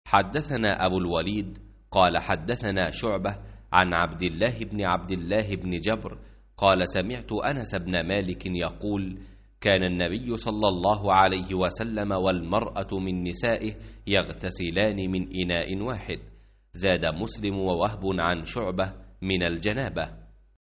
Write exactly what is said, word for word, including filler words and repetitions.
حدثنا أبو الوليد قال حدثنا شعبة عن عبد الله بن عبد الله بن جبر قال سمعت أنس بن مالك يقول كان النبي صلى الله عليه وسلم والمرأة من نسائه يغتسلان من إناء واحد. زاد مسلم ووهب عن شعبة من الجنابة.